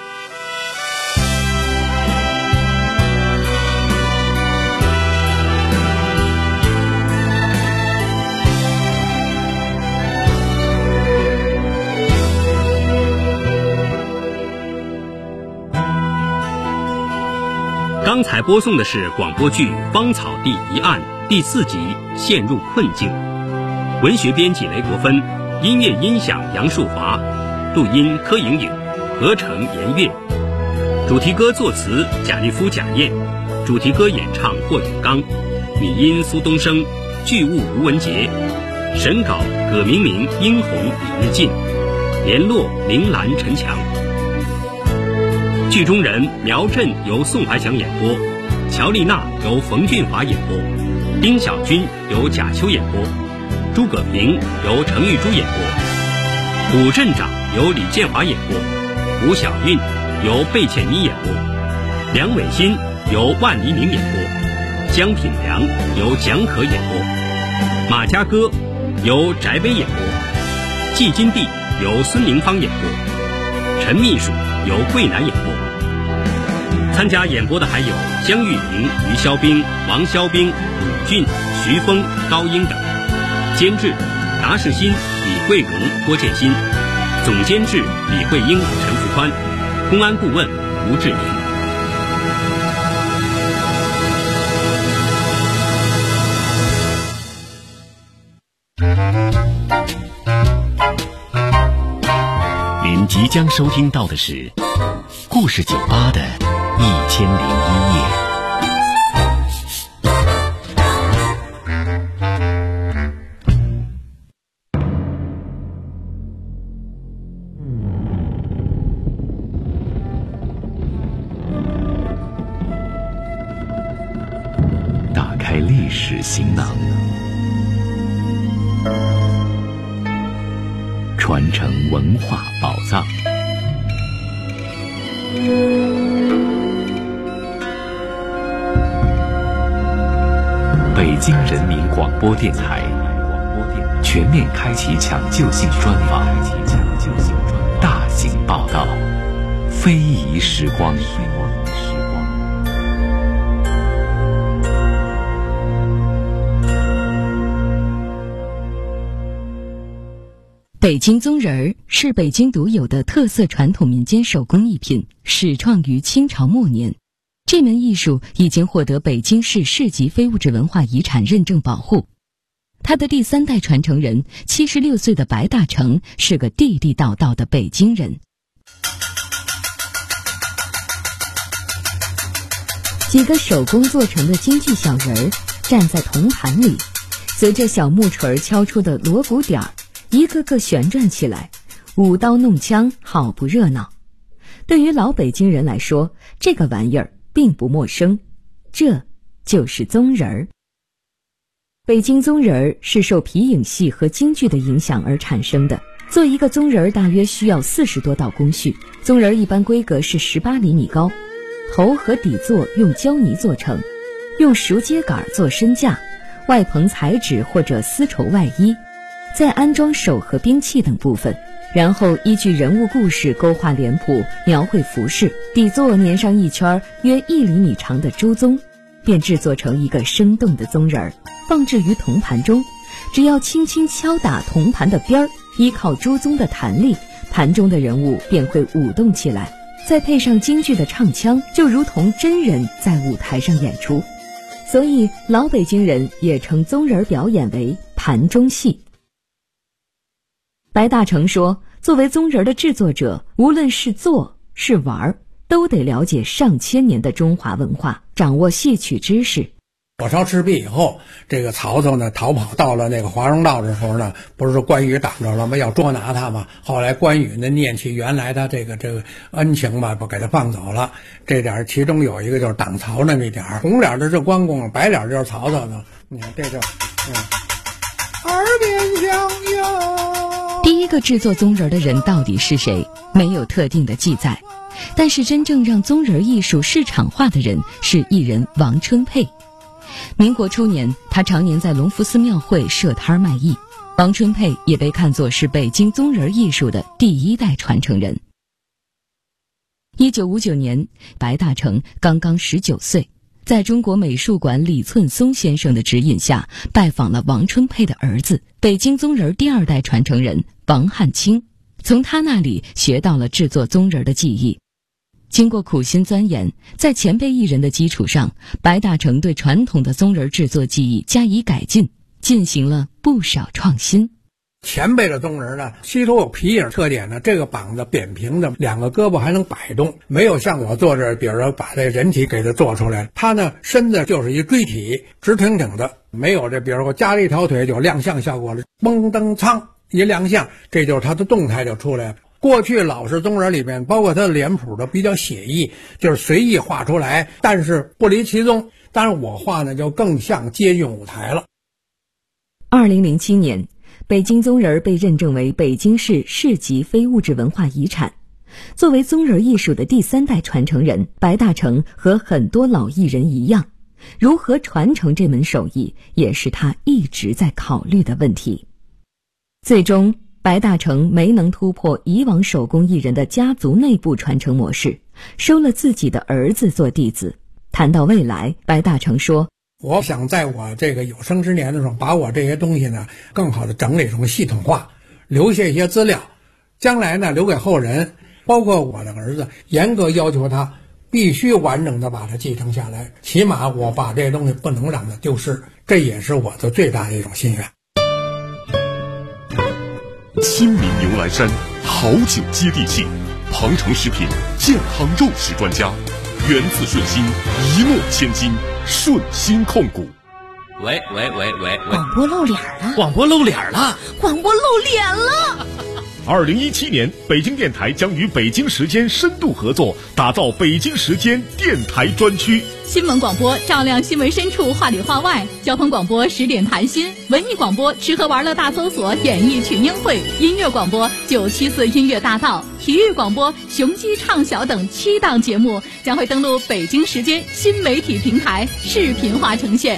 刚才播送的是广播剧《芳草地一案》第4集《陷入困境》，文学编辑雷国芬，音乐音响杨树华，录音柯莹莹，合成严月，主题歌作词贾立夫、贾燕，主题歌演唱霍永刚，语音苏东升，剧务吴文杰，审稿葛明明、殷红、李日进，联络林兰、陈强。剧中人苗振由宋怀强演播，乔丽娜由冯俊华演播，丁小军由贾秋演播，诸葛平由程玉珠演播，武镇长由李建华演播，吴小运由贝倩妮演播，梁伟新由万黎明演播，江品良由蒋可演播，马家哥由翟威演播，季金娣由孙明芳演播，陈秘书由桂南演播。参加演播的还有江玉玲、于肖冰、王肖冰、鲁俊、徐峰、高英等。监制达世新、李桂荣、郭建新，总监制李慧英、陈福宽，公安顾问吴志明。 您即将收听到的是故事酒吧的1001夜。打开历史， 史行囊，传承文化宝藏。北京人民广播电台全面开启抢救性专访，大型报道，非遗时光。 北京宗人儿是北京独有的特色传统民间手工艺品，始创于清朝末年。这门艺术已经获得北京市市级非物质文化遗产认证保护。他的第3代传承人76岁的白大成是个地地道道的北京人。几个手工做成的京剧小人儿站在铜盘里，随着小木锤敲出的锣鼓点儿，一个个旋转起来，舞刀弄枪，好不热闹。对于老北京人来说，这个玩意儿并不陌生，这就是宗人儿。北京宗人儿是受皮影戏和京剧的影响而产生的。做一个宗人儿大约需要40多道工序。宗人儿一般规格是18厘米高，头和底座用胶泥做成，用熟秸秆做身架，外棚彩纸或者丝绸外衣，再安装手和兵器等部分，然后依据人物故事勾画脸谱，描绘服饰，底座粘上一圈约1厘米长的朱宗，便制作成一个生动的宗人儿，放置于铜盘中。只要轻轻敲打铜盘的边儿，依靠朱宗的弹力，盘中的人物便会舞动起来，再配上京剧的唱腔，就如同真人在舞台上演出。所以老北京人也称宗人表演为盘中戏。白大成说，作为宗人的制作者，无论是做是玩，都得了解上千年的中华文化，掌握戏曲知识。 火烧赤壁以后，这个曹操呢逃跑到了那个华容道的时候呢，不是说关羽挡着了吗？要捉拿他嘛。后来关羽呢念起原来他这个恩情吧，不给他放走了。这点其中有一个就是挡曹那么一点，红脸的是关公，白脸就是曹操呢。你看这就耳边响哟。 第一个制作宗人的人到底是谁？没有特定的记载。但是真正让宗人艺术市场化的人是艺人王春佩。民国初年，他常年在隆福寺庙会设摊卖艺。王春佩也被看作是北京宗人艺术的第1代传承人。1959年，白大成刚刚19岁，在中国美术馆李寸松先生的指引下，拜访了王春佩的儿子，北京宗人第2代传承人王汉卿，从他那里学到了制作宗人的技艺。经过苦心钻研，在前辈艺人的基础上，白大成对传统的宗人制作技艺加以改进，进行了不少创新。 前辈的宗人呢，西头有皮影特点呢，这个膀子扁平的，2个胳膊还能摆动，没有像我做这，比如说把这人体给它做出来。他呢身子就是一锥体，直挺挺的，没有这比如说加了一条腿就亮相效果了，嘣噔噌一亮相，这就是他的动态就出来了。过去老式宗人里面，包括他的脸谱都比较写意，就是随意画出来，但是不离其宗。当然我画呢就更像接近舞台了。 2007年，北京宗人被认证为北京市市级非物质文化遗产。作为宗人艺术的第3代传承人，白大成和很多老艺人一样，如何传承这门手艺，也是他一直在考虑的问题。最终白大成没能突破以往手工艺人的家族内部传承模式，收了自己的儿子做弟子。谈到未来，白大成说， 我想在我这个有生之年的时候，把我这些东西呢更好的整理成系统化，留下一些资料，将来呢留给后人，包括我的儿子，严格要求他必须完整的把它继承下来，起码我把这些东西不能让它丢失，这也是我的最大的一种心愿。 亲民牛栏山，好酒接地气，庞城食品健康肉食专家，源自顺心，一诺千金，顺心控股。 喂， 广播露脸了！ 广播露脸了！ 广播露脸了！ 2017年，北京电台将与北京时间深度合作，打造北京时间电台专区。 新闻广播照亮新闻深处，话里话外；交通广播10点谈心；文艺广播吃喝玩乐大搜索，演艺群英会；音乐广播974音乐大道；体育广播雄鸡畅晓等7档节目将会登陆北京时间新媒体平台视频化呈现。